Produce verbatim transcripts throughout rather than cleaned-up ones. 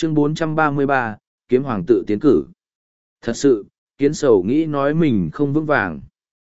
Chương bốn trăm ba mươi ba, Kiếm Hoàng tự tiến cử. Thật sự, kiến sầu nghĩ nói mình không vững vàng.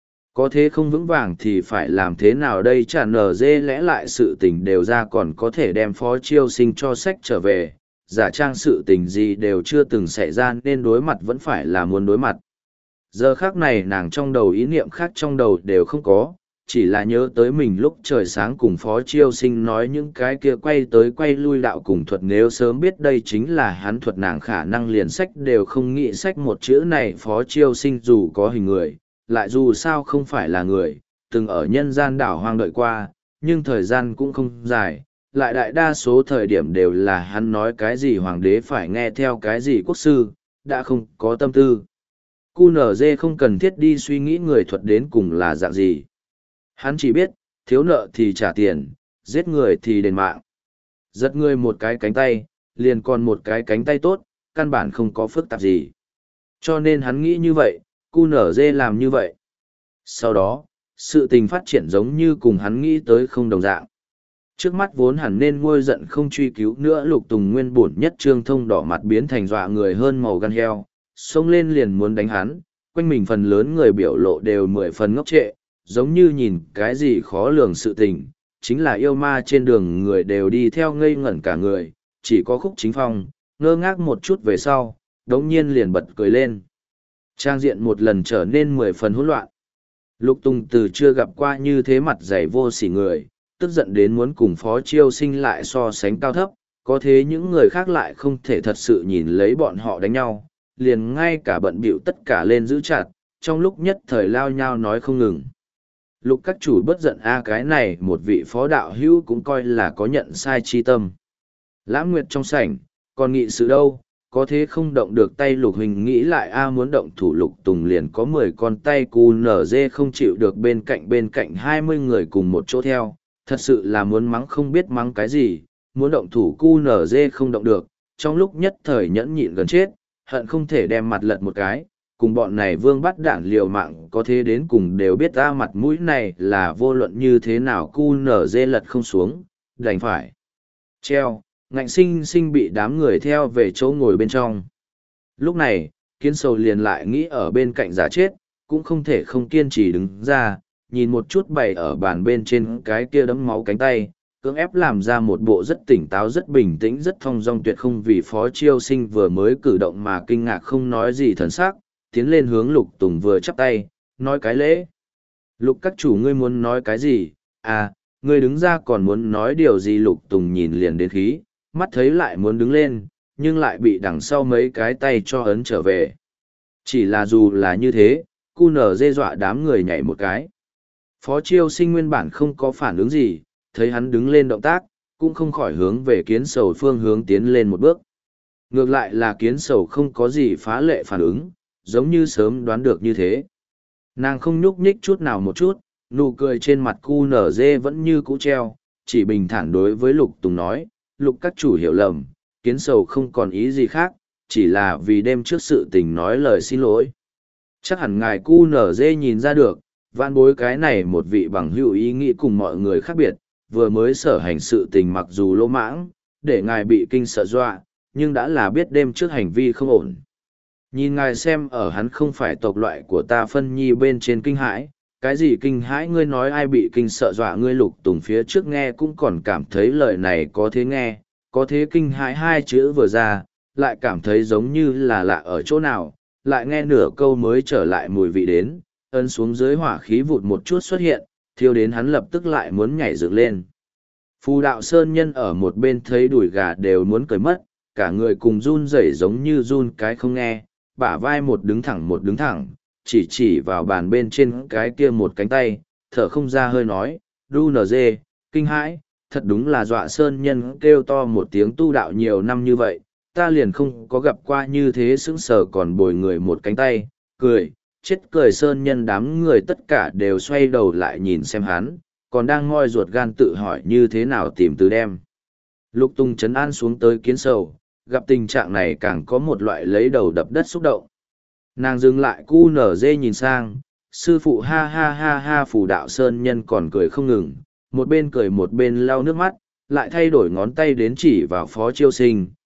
Có thế không vững vàng thì phải làm thế nào đây, chả nở dê lẽ lại sự tình đều ra còn có thể đem Phó Chiêu Sinh cho sách trở về, giả trang sự tình gì đều chưa từng xảy ra nên đối mặt vẫn phải là muốn đối mặt. Giờ khác này nàng trong đầu ý niệm khác trong đầu đều không có, chỉ là nhớ tới mình lúc trời sáng cùng Phó Chiêu Sinh nói những cái kia quay tới quay lui đạo cùng thuật, nếu sớm biết đây chính là hắn thuật nàng khả năng liền sách đều không nghĩ sách một chữ này. Phó Chiêu Sinh dù có hình người, lại dù sao không phải là người, từng ở nhân gian đảo hoang đợi qua, nhưng thời gian cũng không dài, lại đại đa số thời điểm đều là hắn nói cái gì hoàng đế phải nghe theo cái gì quốc sư, đã không có tâm tư. cu nờ dê không cần thiết đi suy nghĩ người thuật đến cùng là dạng gì. Hắn chỉ biết, thiếu nợ thì trả tiền, giết người thì đền mạng. Giật người một cái cánh tay, liền còn một cái cánh tay tốt, căn bản không có phức tạp gì. Cho nên hắn nghĩ như vậy, cu nở dê làm như vậy. Sau đó, sự tình phát triển giống như cùng hắn nghĩ tới không đồng dạng. Trước mắt vốn hẳn nên ngôi giận không truy cứu nữa, Lục Tùng nguyên bổn nhất trương thông đỏ mặt biến thành dọa người hơn màu gan heo, xông lên liền muốn đánh hắn, quanh mình phần lớn người biểu lộ đều mười phần ngốc trệ, giống như nhìn cái gì khó lường sự tình, chính là yêu ma trên đường người đều đi theo ngây ngẩn cả người, chỉ có Khúc Chính Phong, ngơ ngác một chút về sau, đống nhiên liền bật cười lên. Trang diện một lần trở nên mười phần hỗn loạn. Lục Tùng từ chưa gặp qua như thế mặt dày vô sỉ người, tức giận đến muốn cùng Phó Chiêu Sinh lại so sánh cao thấp, có thế những người khác lại không thể thật sự nhìn lấy bọn họ đánh nhau, liền ngay cả bận bịu tất cả lên giữ chặt, trong lúc nhất thời lao nhau nói không ngừng. Lục các chủ bất giận a, cái này một vị phó đạo hữu cũng coi là có nhận sai chi tâm. Lãng Nguyệt trong sảnh, còn nghị sự đâu, có thế không động được tay Lục Huỳnh nghĩ lại a, muốn động thủ Lục Tùng liền có mười con tay, cu nở dê không chịu được bên cạnh bên cạnh hai mươi người cùng một chỗ theo, thật sự là muốn mắng không biết mắng cái gì, muốn động thủ cu nở dê không động được, trong lúc nhất thời nhẫn nhịn gần chết, hận không thể đem mặt lật một cái, cùng bọn này vương bắt đạn liều mạng, có thế đến cùng đều biết ra mặt mũi này là vô luận như thế nào cu nở dê lật không xuống, đành phải treo, ngạnh sinh sinh bị đám người theo về chỗ ngồi bên trong. Lúc này, Kiến Sầu liền lại nghĩ ở bên cạnh giả chết, cũng không thể không kiên trì đứng ra, nhìn một chút bày ở bàn bên trên cái kia đấm máu cánh tay, cưỡng ép làm ra một bộ rất tỉnh táo rất bình tĩnh rất thong dong tuyệt không vì Phó Chiêu Sinh vừa mới cử động mà kinh ngạc không nói gì thần sắc, tiến lên hướng Lục Tùng vừa chắp tay, nói cái lễ. Lục các chủ ngươi muốn nói cái gì? À, ngươi đứng ra còn muốn nói điều gì? Lục Tùng nhìn liền đến khí, mắt thấy lại muốn đứng lên, nhưng lại bị đằng sau mấy cái tay cho ấn trở về. Chỉ là dù là như thế, cu nở dê dọa đám người nhảy một cái. Phó Chiêu Sinh nguyên bản không có phản ứng gì, thấy hắn đứng lên động tác, cũng không khỏi hướng về Kiến Sầu phương hướng tiến lên một bước. Ngược lại là Kiến Sầu không có gì phá lệ phản ứng, giống như sớm đoán được như thế. Nàng không nhúc nhích chút nào một chút, nụ cười trên mặt cu nở dê vẫn như cũ treo, chỉ bình thản đối với Lục Tùng nói, Lục các chủ hiểu lầm, Kiến Sầu không còn ý gì khác, chỉ là vì đêm trước sự tình nói lời xin lỗi. Chắc hẳn ngài cu nở dê nhìn ra được, vạn bối cái này một vị bằng hữu ý nghĩ cùng mọi người khác biệt, vừa mới sở hành sự tình mặc dù lỗ mãng, để ngài bị kinh sợ dọa, nhưng đã là biết đêm trước hành vi không ổn. Nhìn ngài xem ở hắn không phải tộc loại của ta phân nhi bên trên kinh hãi, cái gì kinh hãi ngươi nói ai bị kinh sợ dọa, ngươi Lục Tùng phía trước nghe cũng còn cảm thấy lời này có thế nghe, có thế kinh hãi hai chữ vừa ra, lại cảm thấy giống như là lạ ở chỗ nào, lại nghe nửa câu mới trở lại mùi vị đến, ấn xuống dưới hỏa khí vụt một chút xuất hiện, thiêu đến hắn lập tức lại muốn nhảy dựng lên. Phù đạo sơn nhân ở một bên thấy đùi gà đều muốn cười mất, cả người cùng run rẩy giống như run cái không nghe, bả vai một đứng thẳng một đứng thẳng, chỉ chỉ vào bàn bên trên cái kia một cánh tay, thở không ra hơi nói, đu nờ dê, kinh hãi, thật đúng là dọa sơn nhân kêu to một tiếng tu đạo nhiều năm như vậy, ta liền không có gặp qua như thế sững sờ còn bồi người một cánh tay, cười, chết cười sơn nhân đám người tất cả đều xoay đầu lại nhìn xem hắn, còn đang ngoi ruột gan tự hỏi như thế nào tìm từ đem. Lục Tùng trấn an xuống tới Kiến Sầu, gặp tình trạng này càng có một loại lấy đầu đập đất xúc động. Nàng dừng lại cu nở dê nhìn sang, sư phụ ha ha ha ha phù đạo sơn nhân còn cười không ngừng, một bên cười một bên lau nước mắt, lại thay đổi ngón tay đến chỉ vào Phó Chiêu Sinh,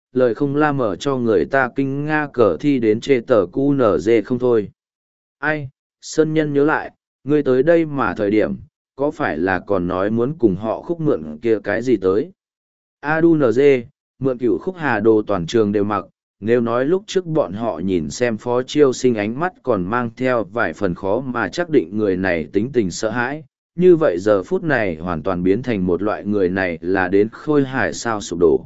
lời không la mở cho người ta kinh nga cờ thi đến chê tờ cu nở dê không thôi. Ai, Sơn Nhân nhớ lại, ngươi tới đây mà thời điểm, có phải là còn nói muốn cùng họ khúc mượn kia cái gì tới? a đu en giê, mượn cựu khúc hà đồ toàn trường đều mặc, nếu nói lúc trước bọn họ nhìn xem Phó Chiêu Sinh ánh mắt còn mang theo vài phần khó mà chắc định người này tính tình sợ hãi, như vậy giờ phút này hoàn toàn biến thành một loại người này là đến khôi hài sao sụp đổ.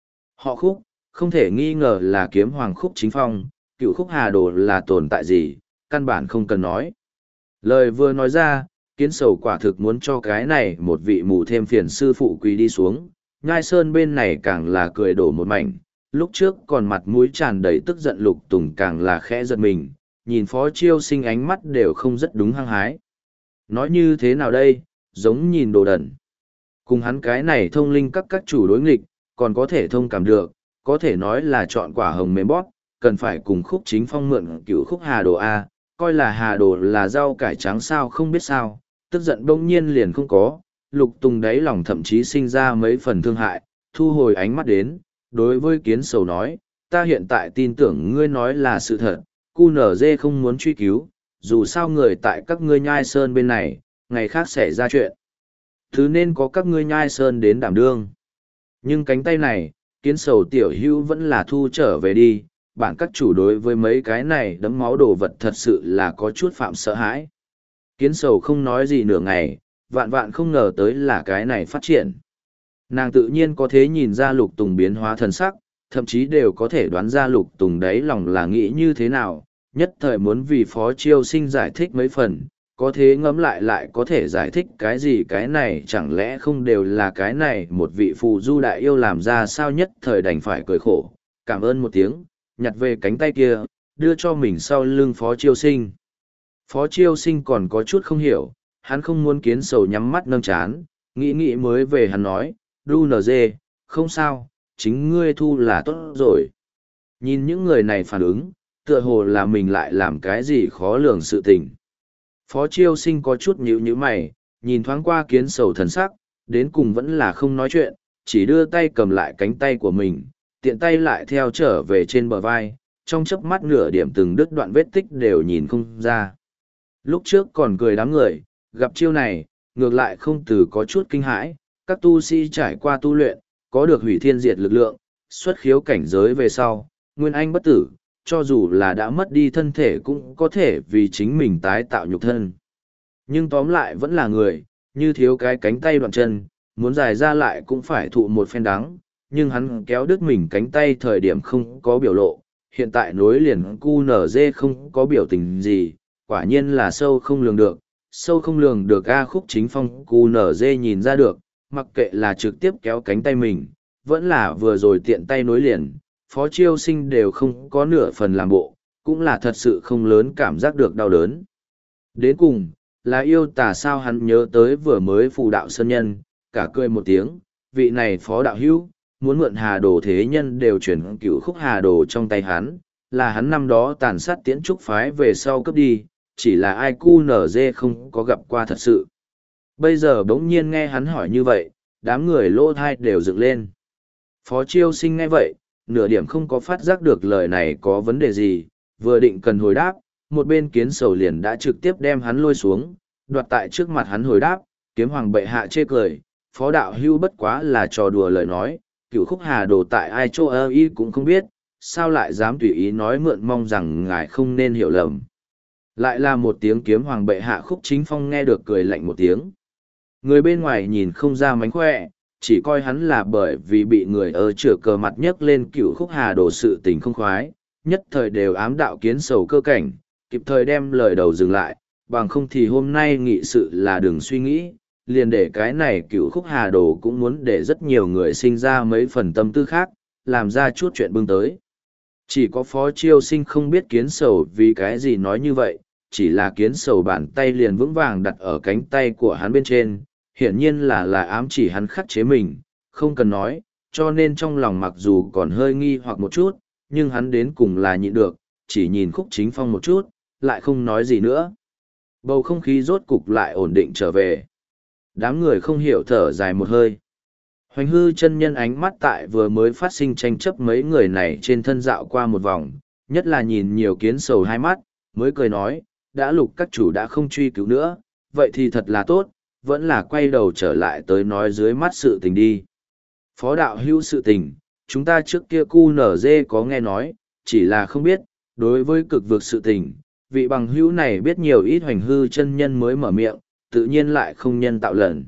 Họ khúc, không thể nghi ngờ là kiếm hoàng khúc chính phong, cựu khúc hà đồ là tồn tại gì, căn bản không cần nói. Lời vừa nói ra, Kiến Sầu quả thực muốn cho cái này một vị mù thêm phiền sư phụ quỳ đi xuống, Nhai Sơn bên này càng là cười đổ một mảnh, lúc trước còn mặt mũi tràn đầy tức giận Lục Tùng càng là khẽ giật mình, nhìn Phó Chiêu Sinh ánh mắt đều không rất đúng hăng hái. Nói như thế nào đây, giống nhìn đồ đần. Cùng hắn cái này thông linh các các chủ đối nghịch, còn có thể thông cảm được, có thể nói là chọn quả hồng mềm bót, cần phải cùng khúc chính phong mượn cựu khúc hà đồ A, coi là hà đồ là rau cải trắng sao không biết sao, tức giận bỗng nhiên liền không có, Lục Tùng đáy lòng thậm chí sinh ra mấy phần thương hại, thu hồi ánh mắt đến, đối với Kiến Sầu nói, ta hiện tại tin tưởng ngươi nói là sự thật, cu nở dê không muốn truy cứu, dù sao người tại các ngươi Nhai Sơn bên này, ngày khác sẽ ra chuyện. Thứ nên có các ngươi Nhai Sơn đến đảm đương. Nhưng cánh tay này, Kiến Sầu tiểu hữu vẫn là thu trở về đi, bản các chủ đối với mấy cái này đấm máu đồ vật thật sự là có chút phạm sợ hãi. Kiến Sầu không nói gì nửa ngày, vạn vạn không ngờ tới là cái này phát triển. Nàng tự nhiên có thể nhìn ra Lục Tùng biến hóa thần sắc, thậm chí đều có thể đoán ra Lục Tùng đấy lòng là nghĩ như thế nào, nhất thời muốn vì Phó Chiêu Sinh giải thích mấy phần, có thế ngẫm lại lại có thể giải thích cái gì cái này chẳng lẽ không đều là cái này một vị phù du đại yêu làm ra sao, nhất thời đành phải cười khổ, cảm ơn một tiếng, nhặt về cánh tay kia, đưa cho mình sau lưng Phó Chiêu Sinh. Phó Chiêu Sinh còn có chút không hiểu, hắn không muốn Kiến Sầu nhắm mắt nâng chán, nghĩ nghĩ mới về hắn nói, đu en giê, không sao, chính ngươi thu là tốt rồi. Nhìn những người này phản ứng, tựa hồ là mình lại làm cái gì khó lường sự tình. Phó Chiêu Sinh có chút nhíu nhíu mày, nhìn thoáng qua Kiến Sầu thần sắc, đến cùng vẫn là không nói chuyện, chỉ đưa tay cầm lại cánh tay của mình, tiện tay lại theo trở về trên bờ vai, trong chớp mắt nửa điểm từng đứt đoạn vết tích đều nhìn không ra. Lúc trước còn cười đám người, gặp chiêu này, ngược lại không từ có chút kinh hãi, các tu sĩ trải qua tu luyện, có được hủy thiên diệt lực lượng, xuất khiếu cảnh giới về sau, nguyên anh bất tử, cho dù là đã mất đi thân thể cũng có thể vì chính mình tái tạo nhục thân. Nhưng tóm lại vẫn là người, như thiếu cái cánh tay đoạn chân, muốn dài ra lại cũng phải thụ một phen đắng, nhưng hắn kéo đứt mình cánh tay thời điểm không có biểu lộ, hiện tại nối liền cu nở dê không có biểu tình gì, quả nhiên là sâu không lường được, sâu không lường được A Khúc Chính Phong cu nở dê nhìn ra được, mặc kệ là trực tiếp kéo cánh tay mình, vẫn là vừa rồi tiện tay nối liền, Phó Chiêu Sinh đều không có nửa phần làm bộ, cũng là thật sự không lớn cảm giác được đau đớn. Đến cùng, là yêu tà sao hắn nhớ tới vừa mới phù đạo sơn nhân, cả cười một tiếng, vị này Phó đạo hữu, muốn mượn hà đồ thế nhân đều chuyển cựu khúc hà đồ trong tay hắn, là hắn năm đó tàn sát tiễn trúc phái về sau cướp đi, chỉ là ai cu nở dê không có gặp qua thật sự. Bây giờ bỗng nhiên nghe hắn hỏi như vậy, đám người lỗ thai đều dựng lên. Phó Chiêu Sinh nghe vậy, nửa điểm không có phát giác được lời này có vấn đề gì, vừa định cần hồi đáp, một bên Kiến Sầu liền đã trực tiếp đem hắn lôi xuống, đoạt tại trước mặt hắn hồi đáp, Kiếm Hoàng bệ hạ chê cười, Phó đạo hưu bất quá là trò đùa lời nói, cựu khúc hà đồ tại ai chỗ ơ y cũng không biết, sao lại dám tùy ý nói mượn, mong rằng ngài không nên hiểu lầm. Lại là một tiếng Kiếm Hoàng bệ hạ. Khúc Chính Phong nghe được cười lạnh một tiếng. Người bên ngoài nhìn không ra mánh khỏe, chỉ coi hắn là bởi vì bị người ở chửa cờ mặt nhấc lên cựu khúc hà đồ sự tình không khoái, nhất thời đều ám đạo Kiến Sầu cơ cảnh, kịp thời đem lời đầu dừng lại, bằng không thì hôm nay nghị sự là đừng suy nghĩ, liền để cái này cựu khúc hà đồ cũng muốn để rất nhiều người sinh ra mấy phần tâm tư khác, làm ra chút chuyện bưng tới. Chỉ có Phó Chiêu Sinh không biết Kiến Sầu vì cái gì nói như vậy, chỉ là Kiến Sầu bàn tay liền vững vàng đặt ở cánh tay của hắn bên trên, hiển nhiên là là ám chỉ hắn khắc chế mình, không cần nói, cho nên trong lòng mặc dù còn hơi nghi hoặc một chút, nhưng hắn đến cùng là nhịn được, chỉ nhìn Khúc Chính Phong một chút, lại không nói gì nữa. Bầu không khí rốt cục lại ổn định trở về. Đám người không hiểu thở dài một hơi. Hoành hư chân nhân ánh mắt tại vừa mới phát sinh tranh chấp mấy người này trên thân dạo qua một vòng, nhất là nhìn nhiều kiến sầu hai mắt, mới cười nói, đã lục các chủ đã không truy cứu nữa, vậy thì thật là tốt, vẫn là quay đầu trở lại tới nói dưới mắt sự tình đi. Phó đạo hữu sự tình, chúng ta trước kia cu nở dê có nghe nói, chỉ là không biết, đối với cực vực sự tình, vị bằng hữu này biết nhiều ít hoành hư chân nhân mới mở miệng, tự nhiên lại không nhân tạo lần.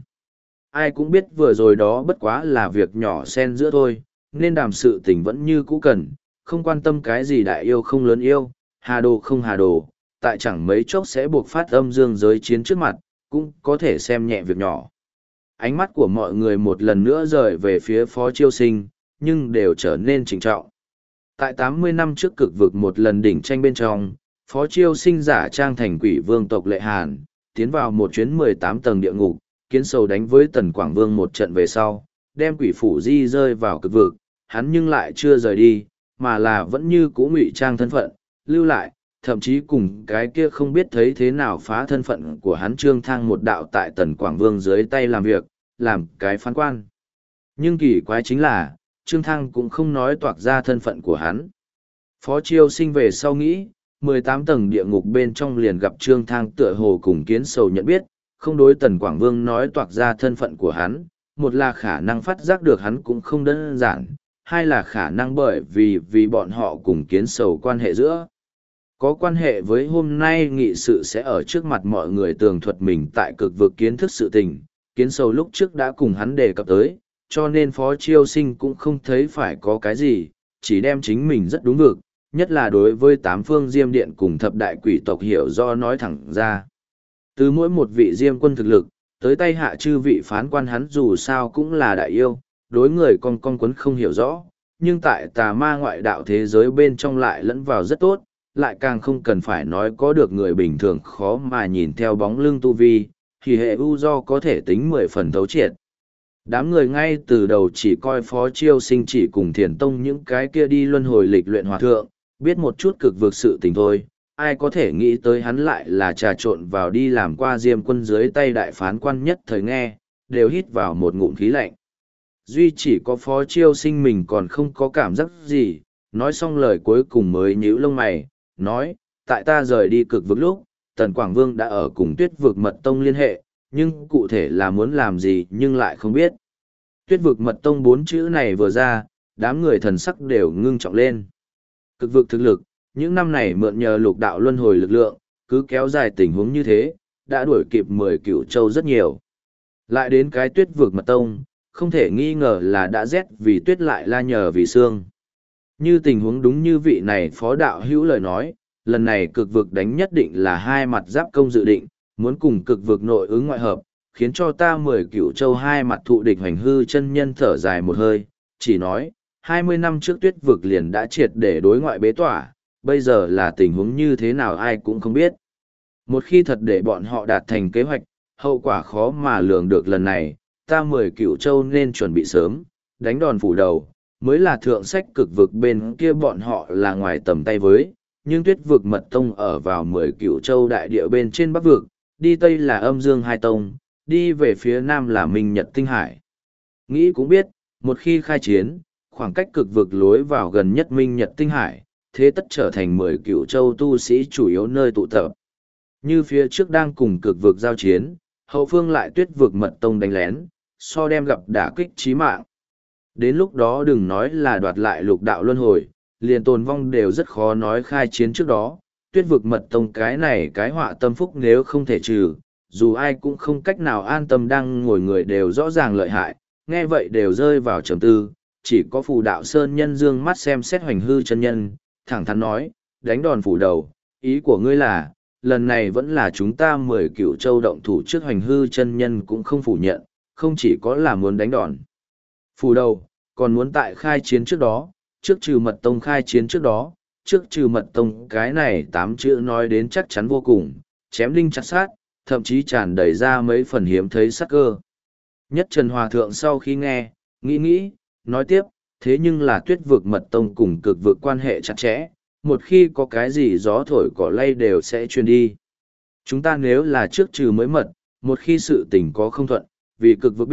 Ai cũng biết vừa rồi đó bất quá là việc nhỏ xen giữa thôi, nên đàm sự tình vẫn như cũ cần, không quan tâm cái gì đại yêu không lớn yêu, hà đồ không hà đồ, tại chẳng mấy chốc sẽ buộc phát âm dương giới chiến trước mặt, cũng có thể xem nhẹ việc nhỏ. Ánh mắt của mọi người một lần nữa rời về phía Phó Chiêu Sinh, nhưng đều trở nên trịnh trọng. Tại tám mươi năm trước cực vực một lần đỉnh tranh bên trong, Phó Chiêu Sinh giả trang thành quỷ vương tộc Lệ Hàn, tiến vào một chuyến mười tám tầng địa ngục, kiến sầu đánh với Tần Quảng Vương một trận về sau, đem quỷ phủ di rơi vào cực vực, hắn nhưng lại chưa rời đi, mà là vẫn như cũ ngụy trang thân phận, lưu lại, thậm chí cùng cái kia không biết thấy thế nào phá thân phận của hắn Trương Thang một đạo tại Tần Quảng Vương dưới tay làm việc, làm cái phán quan. Nhưng kỳ quái chính là, Trương Thang cũng không nói toạc ra thân phận của hắn. Phó Chiêu Sinh về sau nghĩ, mười tám tầng địa ngục bên trong liền gặp Trương Thang tựa hồ cùng kiến sầu nhận biết, không đối Tần Quảng Vương nói toạc ra thân phận của hắn, một là khả năng phát giác được hắn cũng không đơn giản, hai là khả năng bởi vì vì bọn họ cùng kiến sầu quan hệ giữa. Có quan hệ với hôm nay nghị sự sẽ ở trước mặt mọi người tường thuật mình tại cực vực kiến thức sự tình, kiến sầu lúc trước đã cùng hắn đề cập tới, cho nên Phó Chiêu Sinh cũng không thấy phải có cái gì, chỉ đem chính mình rất đúng vực, nhất là đối với tám phương diêm điện cùng thập đại quỷ tộc hiểu do nói thẳng ra. Từ mỗi một vị diêm quân thực lực, tới tay hạ chư vị phán quan hắn dù sao cũng là đại yêu, đối người con con quấn không hiểu rõ, nhưng tại tà ma ngoại đạo thế giới bên trong lại lẫn vào rất tốt, lại càng không cần phải nói có được người bình thường khó mà nhìn theo bóng lưng tu vi, thì hệ u do có thể tính mười phần thấu triệt. Đám người ngay từ đầu chỉ coi Phó Chiêu Sinh chỉ cùng thiền tông những cái kia đi luân hồi lịch luyện hòa thượng, biết một chút cực vực sự tình thôi, ai có thể nghĩ tới hắn lại là trà trộn vào đi làm qua diêm quân dưới tay đại phán quan nhất thời nghe, đều hít vào một ngụm khí lạnh. Duy chỉ có Phó Chiêu Sinh mình còn không có cảm giác gì, nói xong lời cuối cùng mới nhíu lông mày, nói, tại ta rời đi cực vực lúc, Tần Quảng Vương đã ở cùng Tuyết vực mật tông liên hệ, nhưng cụ thể là muốn làm gì nhưng lại không biết. Tuyết vực mật tông bốn chữ này vừa ra, đám người thần sắc đều ngưng trọng lên. Cực vực thực lực, những năm này mượn nhờ lục đạo luân hồi lực lượng, cứ kéo dài tình huống như thế, đã đuổi kịp mười cửu châu rất nhiều. Lại đến cái Tuyết vực mật tông, không thể nghi ngờ là đã rét vì tuyết lại la nhờ vì xương. Như tình huống đúng như vị này phó đạo hữu lời nói, lần này cực vực đánh nhất định là hai mặt giáp công dự định, muốn cùng cực vực nội ứng ngoại hợp, khiến cho ta mười cửu châu hai mặt thụ địch hoành hư chân nhân thở dài một hơi, chỉ nói, hai mươi năm trước Tuyết vực liền đã triệt để đối ngoại bế tỏa, bây giờ là tình huống như thế nào ai cũng không biết. Một khi thật để bọn họ đạt thành kế hoạch, hậu quả khó mà lường được lần này, ta mười cửu châu nên chuẩn bị sớm, đánh đòn phủ đầu, mới là thượng sách cực vực bên kia bọn họ là ngoài tầm tay với, nhưng Tuyết vực mật tông ở vào mười cửu châu đại địa bên trên bắc vực, đi tây là âm dương hai tông, đi về phía nam là minh nhật tinh hải. Nghĩ cũng biết, một khi khai chiến, khoảng cách cực vực lối vào gần nhất minh nhật tinh hải, thế tất trở thành mười cửu châu tu sĩ chủ yếu nơi tụ tập. Như phía trước đang cùng cực vực giao chiến, hậu phương lại Tuyết vực mật tông đánh lén, so đem gặp đả kích chí mạng. Đến lúc đó đừng nói là đoạt lại lục đạo luân hồi, liền tồn vong đều rất khó nói khai chiến trước đó. Tuyết vực mật tông cái này cái họa tâm phúc nếu không thể trừ, dù ai cũng không cách nào an tâm đang ngồi người đều rõ ràng lợi hại, nghe vậy đều rơi vào trầm tư, chỉ có phù đạo sơn nhân dương mắt xem xét hoành hư chân nhân, thẳng thắn nói, đánh đòn phủ đầu, ý của ngươi là, lần này vẫn là chúng ta mười cửu châu động thủ trước hoành hư chân nhân cũng không phủ nhận, không chỉ có là muốn đánh đòn phủ đầu, còn muốn tại khai chiến trước đó, trước trừ mật tông khai chiến trước đó, trước trừ mật tông cái này tám chữ nói đến chắc chắn vô cùng, chém đinh chặt sát, thậm chí tràn đầy ra mấy phần hiếm thấy sắc cơ. Nhất Trần Hòa Thượng sau khi nghe, nghĩ nghĩ, nói tiếp, thế nhưng là Tuyết vực mật tông cùng cực vực quan hệ chặt chẽ, một khi có cái gì gió thổi cỏ lay đều sẽ truyền đi. Chúng ta nếu là trước trừ mới mật, một khi sự tình có không thuận, vì cực vực biết,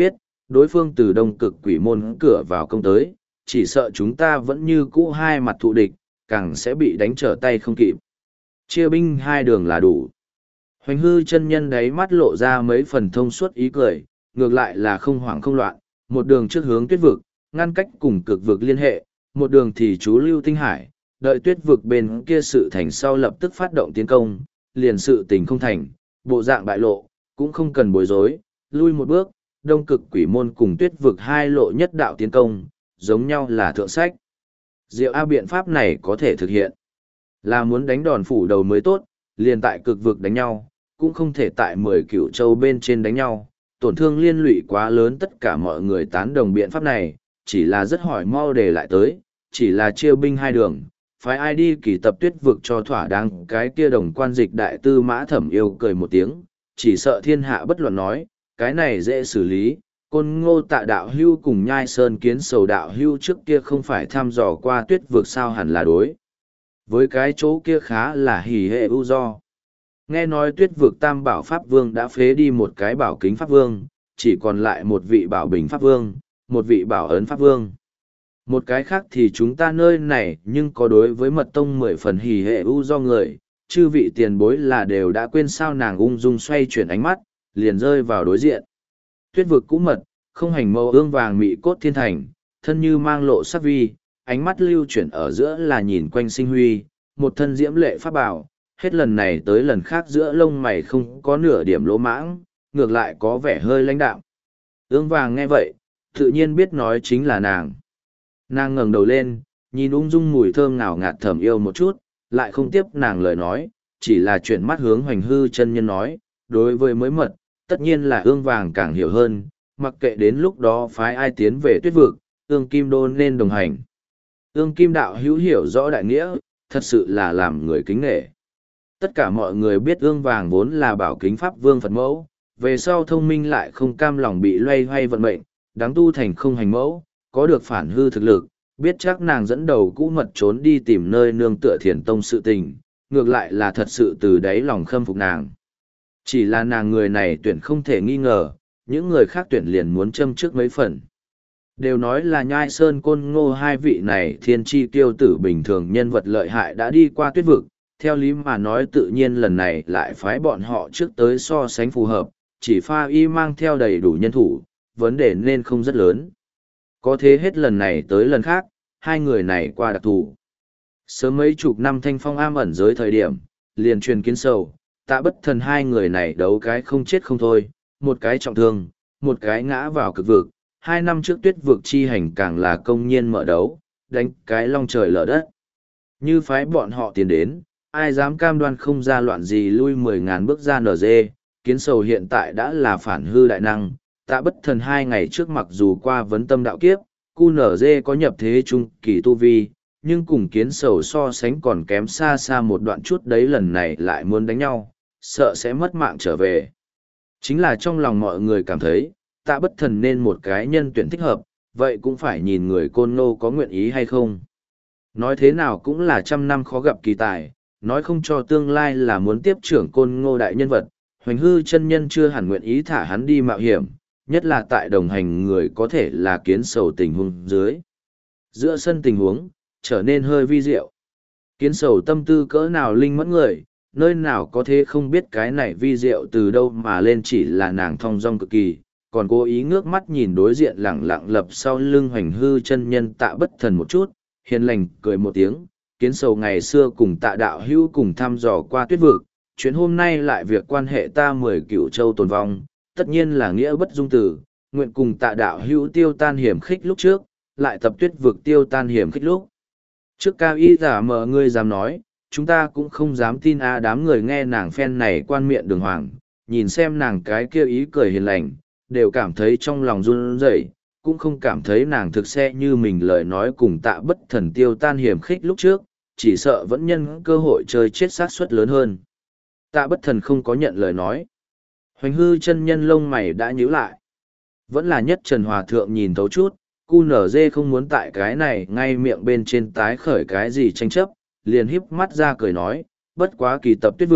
đối phương từ đông cực quỷ môn cửa vào công tới, chỉ sợ chúng ta vẫn như cũ hai mặt thù địch, càng sẽ bị đánh trở tay không kịp. Chia binh hai đường là đủ. Hoành hư chân nhân đáy mắt lộ ra mấy phần thông suốt ý cười, ngược lại là không hoảng không loạn, một đường trước hướng tuyết vực, ngăn cách cùng cực vực liên hệ, một đường thì chú lưu tinh hải, đợi tuyết vực bên kia sự thành sau lập tức phát động tiến công, liền sự tình không thành, bộ dạng bại lộ, cũng không cần bối rối, lui một bước, đông cực quỷ môn cùng tuyết vực hai lộ nhất đạo tiến công, giống nhau là thượng sách. Diệu A biện pháp này có thể thực hiện, là muốn đánh đòn phủ đầu mới tốt, liền tại cực vực đánh nhau, cũng không thể tại mười cửu châu bên trên đánh nhau, tổn thương liên lụy quá lớn, tất cả mọi người tán đồng biện pháp này, chỉ là rất hỏi mau để lại tới, chỉ là chia binh hai đường, phái ai đi kỳ tập tuyết vực cho thỏa đáng. Cái kia đồng quan dịch đại tư Mã Thẩm Yêu cười một tiếng, chỉ sợ thiên hạ bất luận nói, cái này dễ xử lý. Côn Ngô Tạ đạo hưu cùng Nhai Sơn Kiến Sầu đạo hưu trước kia không phải thăm dò qua tuyết vực sao, hẳn là đối với cái chỗ kia khá là hỉ hệ ưu do. Nghe nói tuyết vực tam bảo Pháp Vương đã phế đi một cái bảo kính Pháp Vương, chỉ còn lại một vị bảo bình Pháp Vương, một vị bảo ấn Pháp Vương. Một cái khác thì chúng ta nơi này nhưng có đối với mật tông mười phần hỉ hệ ưu do người, chư vị tiền bối là đều đã quên sao. Nàng ung dung xoay chuyển ánh mắt, liền rơi vào đối diện. Tuyết vực cũ mật, không hành mâu ương vàng mị cốt thiên thành, thân như mang lộ sắc vi, ánh mắt lưu chuyển ở giữa là nhìn quanh sinh huy, một thân diễm lệ pháp bảo, hết lần này tới lần khác giữa lông mày không có nửa điểm lỗ mãng, ngược lại có vẻ hơi lãnh đạm. Ương vàng nghe vậy, tự nhiên biết nói chính là nàng. Nàng ngẩng đầu lên, nhìn ung dung mùi thơm ngào ngạt Thẩm Yêu một chút, lại không tiếp nàng lời nói, chỉ là chuyển mắt hướng Hoành hư chân nhân nói, đối với mới mật, tất nhiên là ương vàng càng hiểu hơn, mặc kệ đến lúc đó phái ai tiến về tuyết vực, ương kim đô nên đồng hành. Ương kim đạo hữu hiểu rõ đại nghĩa, thật sự là làm người kính nghệ. Tất cả mọi người biết ương vàng vốn là bảo kính Pháp Vương Phật mẫu, về sau thông minh lại không cam lòng bị loay hoay vận mệnh, đáng tu thành không hành mẫu, có được phản hư thực lực, biết chắc nàng dẫn đầu cũ mật trốn đi tìm nơi nương tựa Thiền Tông sự tình, ngược lại là thật sự từ đáy lòng khâm phục nàng. Chỉ là nàng người này tuyển không thể nghi ngờ, những người khác tuyển liền muốn châm trước mấy phần. Đều nói là Nhai Sơn Côn Ngô hai vị này thiên tri tiêu tử bình thường nhân vật lợi hại đã đi qua tuyết vực, theo lý mà nói tự nhiên lần này lại phái bọn họ trước tới so sánh phù hợp, chỉ pha y mang theo đầy đủ nhân thủ, vấn đề nên không rất lớn. Có thế hết lần này tới lần khác, hai người này qua đặc thù. Sớm mấy chục năm thanh phong am ẩn giới thời điểm, liền truyền Kiến Sầu, Tạ Bất Thần hai người này đấu cái không chết không thôi, một cái trọng thương, một cái ngã vào cực vực. Hai năm trước tuyết vực chi hành càng là công nhiên mở đấu, đánh cái long trời lở đất. Như phái bọn họ tiến đến, ai dám cam đoan không ra loạn gì lui mười ngàn bước ra nở dê. Kiến Sầu hiện tại đã là phản hư đại năng, Tạ Bất Thần hai ngày trước mặc dù qua vấn tâm đạo kiếp, cu nở dê có nhập thế trung kỳ tu vi, nhưng cùng Kiến Sầu so sánh còn kém xa xa một đoạn chút đấy, lần này lại muốn đánh nhau, sợ sẽ mất mạng trở về. Chính là trong lòng mọi người cảm thấy, Tạ Bất Thần nên một cái nhân tuyển thích hợp, vậy cũng phải nhìn người Côn Ngô có nguyện ý hay không. Nói thế nào cũng là trăm năm khó gặp kỳ tài, nói không cho tương lai là muốn tiếp trưởng Côn Ngô đại nhân vật, Hoành hư chân nhân chưa hẳn nguyện ý thả hắn đi mạo hiểm, nhất là tại đồng hành người có thể là Kiến Sầu tình huống dưới. Giữa sân tình huống, trở nên hơi vi diệu. Kiến Sầu tâm tư cỡ nào linh mẫn người, nơi nào có thế không biết cái này vi diệu từ đâu mà lên, chỉ là nàng thong dong cực kỳ, còn cố ý ngước mắt nhìn đối diện lẳng lặng lập sau lưng Hoành hư chân nhân Tạ Bất Thần một chút, hiền lành cười một tiếng. Kiến Sầu ngày xưa cùng Tạ đạo hữu cùng thăm dò qua tuyết vực, chuyện hôm nay lại việc quan hệ ta mười cửu châu tồn vong, tất nhiên là nghĩa bất dung tử, nguyện cùng Tạ đạo hữu tiêu tan hiểm khích lúc trước, lại tập tuyết vực tiêu tan hiểm khích lúc trước. Cao y giả mở ngươi dám nói, chúng ta cũng không dám tin a. Đám người nghe nàng phen này quan miệng đường hoàng, nhìn xem nàng cái kia ý cười hiền lành, đều cảm thấy trong lòng run rẩy, cũng không cảm thấy nàng thực sẽ như mình lời nói cùng Tạ Bất Thần tiêu tan hiểm khích lúc trước, chỉ sợ vẫn nhân cơ hội chơi chết xác suất lớn hơn. Tạ Bất Thần không có nhận lời nói. Hoành hư chân nhân lông mày đã nhíu lại. Vẫn là nhất Trần Hòa Thượng nhìn thấu chút, cu nở dê không muốn tại cái này ngay miệng bên trên tái khởi cái gì tranh chấp, liền híp mắt ra cười nói, bất quá kỳ tập tuyết vực,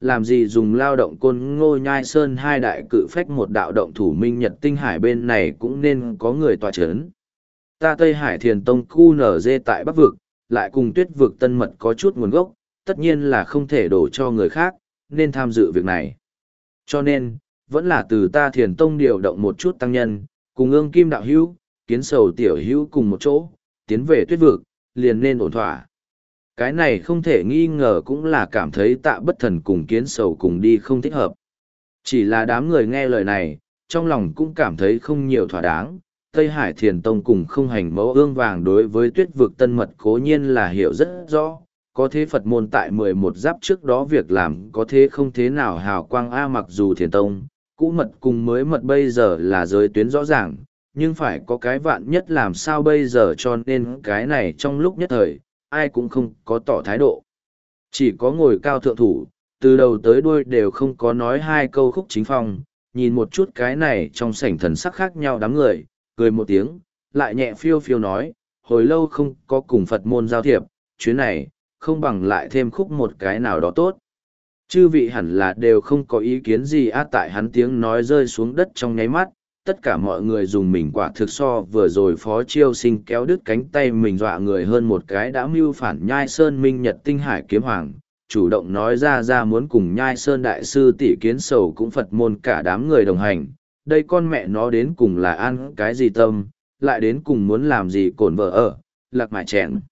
làm gì dùng lao động côn ngô nhai sơn hai đại cự phách một đạo động thủ minh nhật tinh hải bên này cũng nên có người tòa chấn. Ta Tây Hải Thiền Tông khu nở dê tại Bắc Vực, lại cùng tuyết vực tân mật có chút nguồn gốc, tất nhiên là không thể đổ cho người khác, nên tham dự việc này. Cho nên, vẫn là từ ta Thiền Tông điều động một chút tăng nhân, cùng ương kim đạo hữu, kiến sầu tiểu hữu cùng một chỗ, tiến về tuyết vực, liền nên ổn thỏa. Cái này không thể nghi ngờ cũng là cảm thấy tạ bất thần cùng kiến sầu cùng đi không thích hợp. Chỉ là đám người nghe lời này, trong lòng cũng cảm thấy không nhiều thỏa đáng. Tây Hải Thiền Tông cùng không hành mẫu ương vàng đối với tuyết vực tân mật cố nhiên là hiểu rất rõ, có thế Phật môn tại mười một giáp trước đó việc làm có thế không thế nào hào quang A mặc dù Thiền Tông, cũ mật cùng mới mật bây giờ là giới tuyến rõ ràng, nhưng phải có cái vạn nhất làm sao bây giờ cho nên cái này trong lúc nhất thời, ai cũng không có tỏ thái độ. Chỉ có ngồi cao thượng thủ, từ đầu tới đuôi đều không có nói hai câu khúc chính phong, nhìn một chút cái này trong sảnh thần sắc khác nhau đám người, cười một tiếng, lại nhẹ phiêu phiêu nói, hồi lâu không có cùng Phật môn giao thiệp, chuyến này, không bằng lại thêm khúc một cái nào đó tốt. Chư vị hẳn là đều không có ý kiến gì á tại hắn tiếng nói rơi xuống đất trong nháy mắt, tất cả mọi người dùng mình quả thực so vừa rồi phó chiêu sinh kéo đứt cánh tay mình dọa người hơn một cái đã mưu phản nhai sơn minh nhật tinh hải kiếm hoàng, chủ động nói ra ra muốn cùng nhai sơn đại sư tỷ kiến sầu cũng Phật môn cả đám người đồng hành, đây con mẹ nó đến cùng là ăn cái gì tâm, lại đến cùng muốn làm gì cổn vợ ở, lạc mại chèn.